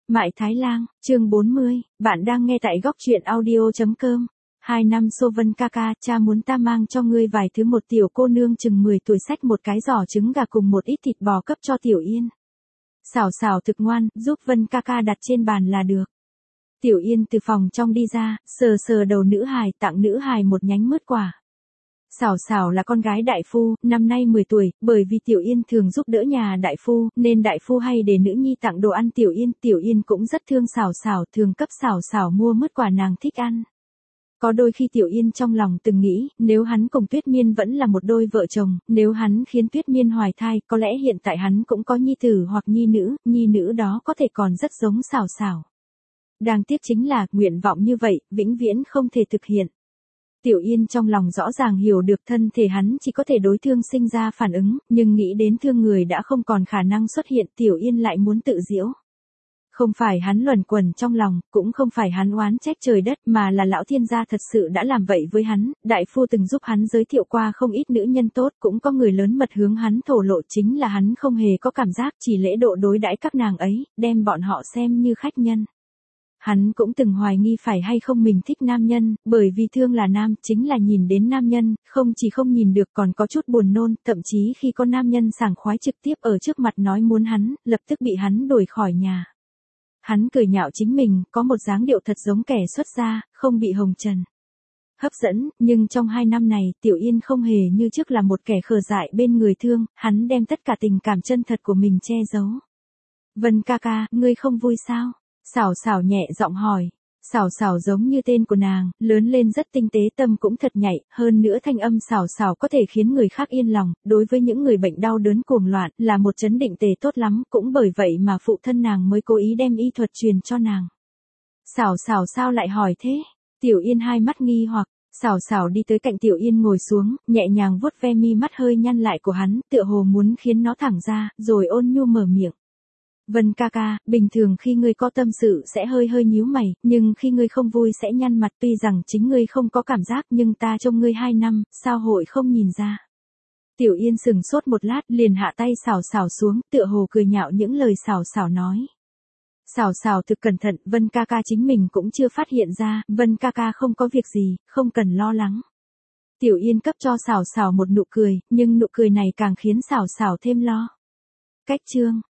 Mại Thái Lang, chương 40, bạn đang nghe tại góc truyện audio.com. 2 năm Xô Vân ca ca, cha muốn ta mang cho ngươi vài thứ. Một tiểu cô nương chừng 10 tuổi xách một cái giỏ trứng gà cùng một ít thịt bò cấp cho Tiểu Yên. Xảo xảo thực ngoan, giúp Vân ca ca đặt trên bàn là được. Tiểu Yên từ phòng trong đi ra, sờ sờ đầu nữ hài, tặng nữ hài một nhánh mứt quả. Xảo xảo là con gái đại phu, năm nay 10 tuổi, bởi vì Tiểu Yên thường giúp đỡ nhà đại phu, nên đại phu hay để nữ nhi tặng đồ ăn Tiểu Yên cũng rất thương xảo xảo, thường cấp xảo xảo mua mứt quả nàng thích ăn. Có đôi khi Tiểu Yên trong lòng từng nghĩ, nếu hắn cùng Tuyết Miên vẫn là một đôi vợ chồng, nếu hắn khiến Tuyết Miên hoài thai, có lẽ hiện tại hắn cũng có nhi tử hoặc nhi nữ đó có thể còn rất giống xảo xảo. Đáng tiếc chính là, nguyện vọng như vậy, vĩnh viễn không thể thực hiện. Tiểu Yên trong lòng rõ ràng hiểu được thân thể hắn chỉ có thể đối thương sinh ra phản ứng, nhưng nghĩ đến thương người đã không còn khả năng xuất hiện, Tiểu Yên lại muốn tự giễu. Không phải hắn luẩn quẩn trong lòng, cũng không phải hắn oán trách trời đất, mà là lão thiên gia thật sự đã làm vậy với hắn. Đại phu từng giúp hắn giới thiệu qua không ít nữ nhân tốt, cũng có người lớn mật hướng hắn thổ lộ, chính là hắn không hề có cảm giác, chỉ lễ độ đối đãi các nàng ấy, đem bọn họ xem như khách nhân. Hắn cũng từng hoài nghi phải hay không mình thích nam nhân, bởi vì thương là nam, chính là nhìn đến nam nhân, không chỉ không nhìn được còn có chút buồn nôn, thậm chí khi có nam nhân sảng khoái trực tiếp ở trước mặt nói muốn hắn, lập tức bị hắn đuổi khỏi nhà. Hắn cười nhạo chính mình, có một dáng điệu thật giống kẻ xuất gia, không bị hồng trần hấp dẫn, nhưng trong 2 năm này, Tiểu Yên không hề như trước là một kẻ khờ dại bên người thương, hắn đem tất cả tình cảm chân thật của mình che giấu. Vân ca ca, ngươi không vui sao? Xảo xảo nhẹ giọng hỏi. Xảo xảo giống như tên của nàng, lớn lên rất tinh tế, tâm cũng thật nhạy, hơn nữa thanh âm xảo xảo có thể khiến người khác yên lòng, đối với những người bệnh đau đớn cuồng loạn, là một trấn định tề tốt lắm, cũng bởi vậy mà phụ thân nàng mới cố ý đem y thuật truyền cho nàng. Xảo xảo sao lại hỏi thế? Tiểu Yên hai mắt nghi hoặc. Xảo xảo đi tới cạnh Tiểu Yên ngồi xuống, nhẹ nhàng vuốt ve mi mắt hơi nhăn lại của hắn, tựa hồ muốn khiến nó thẳng ra, rồi ôn nhu mở miệng. Vân ca ca, bình thường khi ngươi có tâm sự sẽ hơi nhíu mày, nhưng khi ngươi không vui sẽ nhăn mặt, tuy rằng chính ngươi không có cảm giác nhưng ta trông ngươi 2 năm, sao hội không nhìn ra. Tiểu Yên sừng sốt một lát, liền hạ tay xảo xảo xuống, tựa hồ cười nhạo những lời xảo xảo nói. Xảo xảo thực cẩn thận, Vân ca ca chính mình cũng chưa phát hiện ra, Vân ca ca không có việc gì, không cần lo lắng. Tiểu Yên cấp cho xảo xảo một nụ cười, nhưng nụ cười này càng khiến xảo xảo thêm lo. Cách chương